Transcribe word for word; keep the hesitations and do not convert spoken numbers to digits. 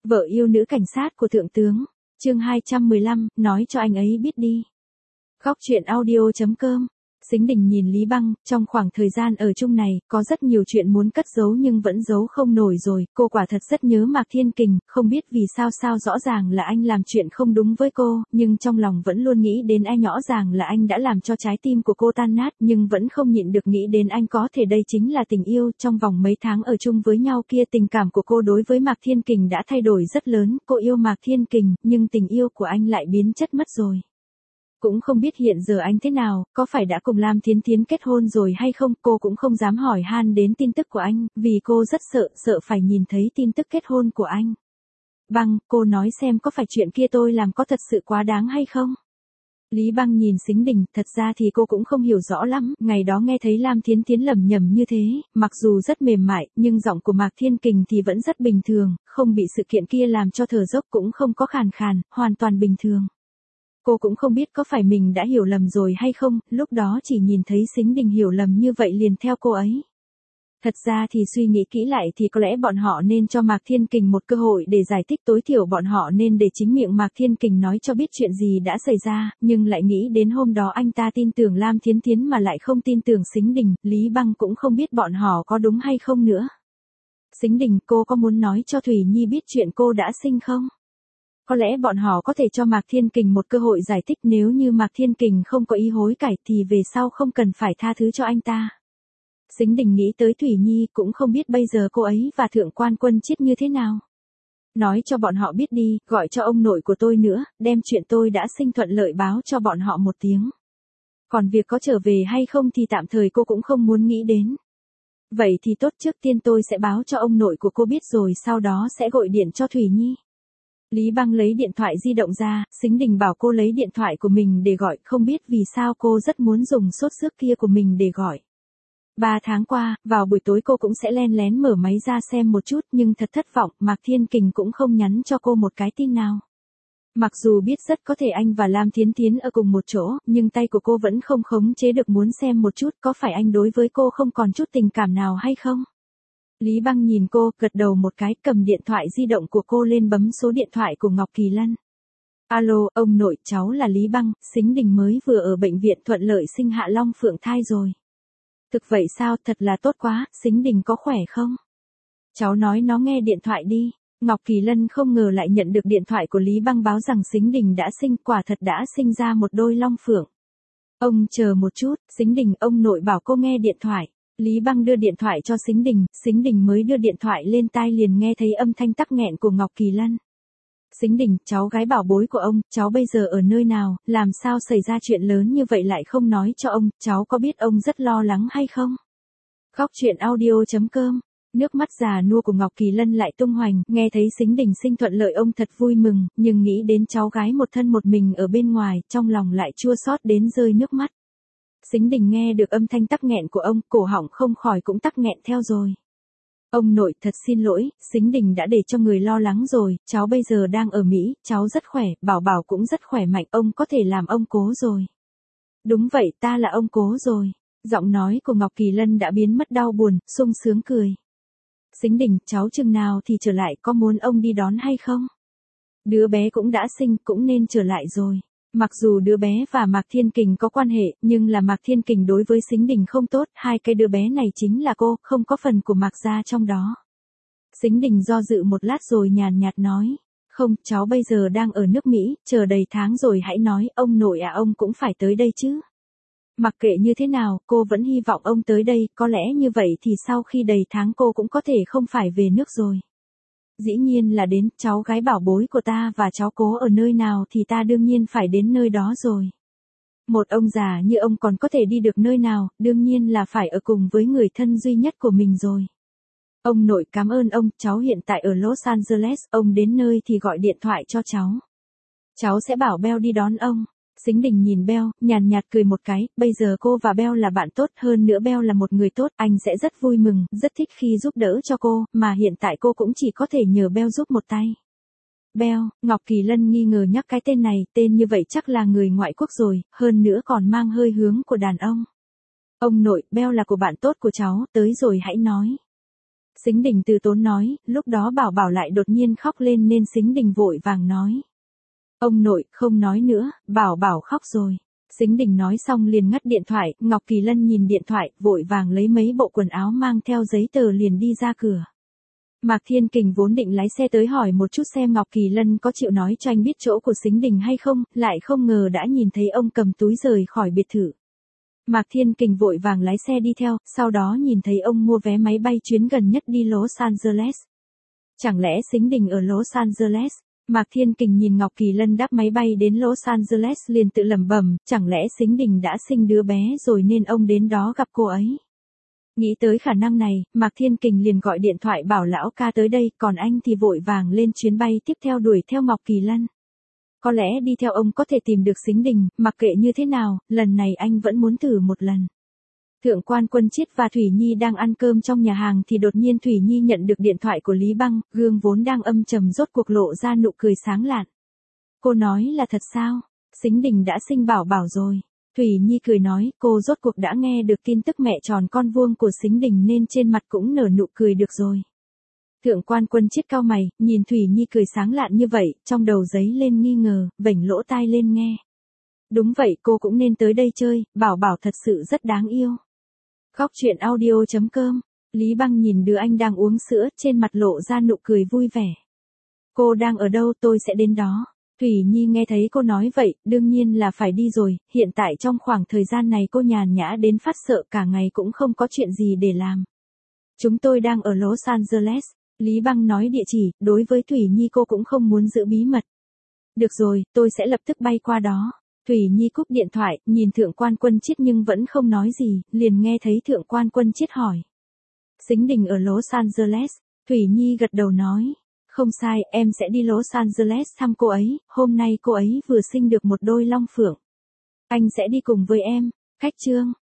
Vợ yêu nữ cảnh sát của thượng tướng. Chương hai trăm mười lăm, nói cho anh ấy biết đi. Góc truyện audio chấm com. Sính Đình nhìn Lý Băng, trong khoảng thời gian ở chung này, có rất nhiều chuyện muốn cất giấu nhưng vẫn giấu không nổi rồi, cô quả thật rất nhớ Mạc Thiên Kình, không biết vì sao sao rõ ràng là anh làm chuyện không đúng với cô, nhưng trong lòng vẫn luôn nghĩ đến anh, rõ ràng là anh đã làm cho trái tim của cô tan nát, nhưng vẫn không nhịn được nghĩ đến anh, có thể đây chính là tình yêu. Trong vòng mấy tháng ở chung với nhau kia, tình cảm của cô đối với Mạc Thiên Kình đã thay đổi rất lớn, cô yêu Mạc Thiên Kình, nhưng tình yêu của anh lại biến chất mất rồi. Cũng không biết hiện giờ anh thế nào, có phải đã cùng Lam Thiến Thiến kết hôn rồi hay không, cô cũng không dám hỏi han đến tin tức của anh, vì cô rất sợ, sợ phải nhìn thấy tin tức kết hôn của anh. Băng, cô nói xem có phải chuyện kia tôi làm có thật sự quá đáng hay không? Lý Băng nhìn Sính Đình, thật ra thì cô cũng không hiểu rõ lắm, ngày đó nghe thấy Lam Thiến Thiến lẩm nhẩm như thế, mặc dù rất mềm mại, nhưng giọng của Mạc Thiên Kình thì vẫn rất bình thường, không bị sự kiện kia làm cho thở dốc, cũng không có khàn khàn, hoàn toàn bình thường. Cô cũng không biết có phải mình đã hiểu lầm rồi hay không, lúc đó chỉ nhìn thấy Sính Đình hiểu lầm như vậy liền theo cô ấy. Thật ra thì suy nghĩ kỹ lại thì có lẽ bọn họ nên cho Mạc Thiên Kình một cơ hội để giải thích, tối thiểu bọn họ nên để chính miệng Mạc Thiên Kình nói cho biết chuyện gì đã xảy ra, nhưng lại nghĩ đến hôm đó anh ta tin tưởng Lam Thiến Thiến mà lại không tin tưởng Sính Đình, Lý Băng cũng không biết bọn họ có đúng hay không nữa. Sính Đình, cô có muốn nói cho Thủy Nhi biết chuyện cô đã sinh không? Có lẽ bọn họ có thể cho Mạc Thiên Kình một cơ hội giải thích, nếu như Mạc Thiên Kình không có ý hối cải thì về sau không cần phải tha thứ cho anh ta. Sính Đình nghĩ tới Thủy Nhi, cũng không biết bây giờ cô ấy và Thượng quan Quân Chiết như thế nào. Nói cho bọn họ biết đi, gọi cho ông nội của tôi nữa, đem chuyện tôi đã sinh thuận lợi báo cho bọn họ một tiếng. Còn việc có trở về hay không thì tạm thời cô cũng không muốn nghĩ đến. Vậy thì tốt, trước tiên tôi sẽ báo cho ông nội của cô biết rồi sau đó sẽ gọi điện cho Thủy Nhi. Lý Băng lấy điện thoại di động ra, Sính Đình bảo cô lấy điện thoại của mình để gọi, không biết vì sao cô rất muốn dùng sốt xước kia của mình để gọi. Ba tháng qua, vào buổi tối cô cũng sẽ len lén mở máy ra xem một chút, nhưng thật thất vọng, Mạc Thiên Kình cũng không nhắn cho cô một cái tin nào. Mặc dù biết rất có thể anh và Lam Thiến Thiến ở cùng một chỗ, nhưng tay của cô vẫn không khống chế được muốn xem một chút, có phải anh đối với cô không còn chút tình cảm nào hay không? Lý Băng nhìn cô, gật đầu một cái, cầm điện thoại di động của cô lên bấm số điện thoại của Ngọc Kỳ Lân. Alo, ông nội, cháu là Lý Băng, Sính Đình mới vừa ở bệnh viện thuận lợi sinh Hạ Long Phượng thai rồi. Thực vậy sao, thật là tốt quá, Sính Đình có khỏe không? Cháu nói nó nghe điện thoại đi. Ngọc Kỳ Lân không ngờ lại nhận được điện thoại của Lý Băng báo rằng Sính Đình đã sinh, quả thật đã sinh ra một đôi long phượng. Ông chờ một chút, Sính Đình, ông nội bảo cô nghe điện thoại. Lý Băng đưa điện thoại cho Sính Đình, Sính Đình mới đưa điện thoại lên tai liền nghe thấy âm thanh tắc nghẹn của Ngọc Kỳ Lân. Sính Đình, cháu gái bảo bối của ông, cháu bây giờ ở nơi nào, làm sao xảy ra chuyện lớn như vậy lại không nói cho ông, cháu có biết ông rất lo lắng hay không? Góc truyện audio chấm com. Nước mắt già nua của Ngọc Kỳ Lân lại tung hoành, nghe thấy Sính Đình sinh thuận lợi ông thật vui mừng, nhưng nghĩ đến cháu gái một thân một mình ở bên ngoài, trong lòng lại chua xót đến rơi nước mắt. Sính Đình nghe được âm thanh tắc nghẹn của ông, cổ họng không khỏi cũng tắc nghẹn theo rồi. Ông nội, thật xin lỗi, Sính Đình đã để cho người lo lắng rồi, cháu bây giờ đang ở Mỹ, cháu rất khỏe, Bảo Bảo cũng rất khỏe mạnh, ông có thể làm ông cố rồi. Đúng vậy, ta là ông cố rồi. Giọng nói của Ngọc Kỳ Lân đã biến mất đau buồn, sung sướng cười. Sính Đình, cháu chừng nào thì trở lại, có muốn ông đi đón hay không? Đứa bé cũng đã sinh, cũng nên trở lại rồi. Mặc dù đứa bé và Mạc Thiên Kình có quan hệ, nhưng là Mạc Thiên Kình đối với Sính Đình không tốt, hai cái đứa bé này chính là cô, không có phần của Mạc gia trong đó. Sính Đình do dự một lát rồi nhàn nhạt nói, không, cháu bây giờ đang ở nước Mỹ, chờ đầy tháng rồi hãy nói, ông nội à, ông cũng phải tới đây chứ. Mặc kệ như thế nào, cô vẫn hy vọng ông tới đây, có lẽ như vậy thì sau khi đầy tháng cô cũng có thể không phải về nước rồi. Dĩ nhiên là đến, cháu gái bảo bối của ta và cháu cố ở nơi nào thì ta đương nhiên phải đến nơi đó rồi. Một ông già như ông còn có thể đi được nơi nào, đương nhiên là phải ở cùng với người thân duy nhất của mình rồi. Ông nội, cảm ơn ông, cháu hiện tại ở Los Angeles, ông đến nơi thì gọi điện thoại cho cháu. Cháu sẽ bảo Bell đi đón ông. Sính Đình nhìn Bell, nhàn nhạt cười một cái, bây giờ cô và Bell là bạn tốt, hơn nữa Bell là một người tốt, anh sẽ rất vui mừng, rất thích khi giúp đỡ cho cô, mà hiện tại cô cũng chỉ có thể nhờ Bell giúp một tay. Bell, Ngọc Kỳ Lân nghi ngờ nhắc cái tên này, tên như vậy chắc là người ngoại quốc rồi, hơn nữa còn mang hơi hướng của đàn ông. Ông nội, Bell là của bạn tốt của cháu, tới rồi hãy nói. Sính Đình từ tốn nói, lúc đó Bảo Bảo lại đột nhiên khóc lên nên Sính Đình vội vàng nói. Ông nội, không nói nữa, Bảo Bảo khóc rồi. Sính Đình nói xong liền ngắt điện thoại, Ngọc Kỳ Lân nhìn điện thoại, vội vàng lấy mấy bộ quần áo mang theo giấy tờ liền đi ra cửa. Mạc Thiên Kình vốn định lái xe tới hỏi một chút xem Ngọc Kỳ Lân có chịu nói cho anh biết chỗ của Sính Đình hay không, lại không ngờ đã nhìn thấy ông cầm túi rời khỏi biệt thự. Mạc Thiên Kình vội vàng lái xe đi theo, sau đó nhìn thấy ông mua vé máy bay chuyến gần nhất đi Los Angeles. Chẳng lẽ Sính Đình ở Los Angeles? Mạc Thiên Kình nhìn Ngọc Kỳ Lân đáp máy bay đến Los Angeles liền tự lẩm bẩm, chẳng lẽ Sính Đình đã sinh đứa bé rồi nên ông đến đó gặp cô ấy. Nghĩ tới khả năng này, Mạc Thiên Kình liền gọi điện thoại bảo lão ca tới đây, còn anh thì vội vàng lên chuyến bay tiếp theo đuổi theo Ngọc Kỳ Lân. Có lẽ đi theo ông có thể tìm được Sính Đình, mặc kệ như thế nào, lần này anh vẫn muốn thử một lần. Thượng quan Quân Chiết và Thủy Nhi đang ăn cơm trong nhà hàng thì đột nhiên Thủy Nhi nhận được điện thoại của Lý Băng, gương vốn đang âm trầm rốt cuộc lộ ra nụ cười sáng lạn. Cô nói là thật sao? Sính Đình đã sinh Bảo Bảo rồi. Thủy Nhi cười nói, cô rốt cuộc đã nghe được tin tức mẹ tròn con vuông của Sính Đình nên trên mặt cũng nở nụ cười được rồi. Thượng quan Quân Chiết cau mày, nhìn Thủy Nhi cười sáng lạn như vậy, trong đầu giấy lên nghi ngờ, vểnh lỗ tai lên nghe. Đúng vậy, cô cũng nên tới đây chơi, Bảo Bảo thật sự rất đáng yêu. Khóc chuyện audio chấm com. Lý Băng nhìn đứa anh đang uống sữa, trên mặt lộ ra nụ cười vui vẻ. Cô đang ở đâu, tôi sẽ đến đó. Thủy Nhi nghe thấy cô nói vậy, đương nhiên là phải đi rồi, hiện tại trong khoảng thời gian này cô nhàn nhã đến phát sợ, cả ngày cũng không có chuyện gì để làm. Chúng tôi đang ở Los Angeles. Lý Băng nói địa chỉ, đối với Thủy Nhi cô cũng không muốn giữ bí mật. Được rồi, tôi sẽ lập tức bay qua đó. Thủy Nhi cúp điện thoại, nhìn Thượng quan Quân Chiết nhưng vẫn không nói gì, liền nghe thấy Thượng quan Quân Chiết hỏi. Sính Đình ở Los Angeles, Thủy Nhi gật đầu nói. Không sai, em sẽ đi Los Angeles thăm cô ấy, hôm nay cô ấy vừa sinh được một đôi long phượng. Anh sẽ đi cùng với em. Khách trương.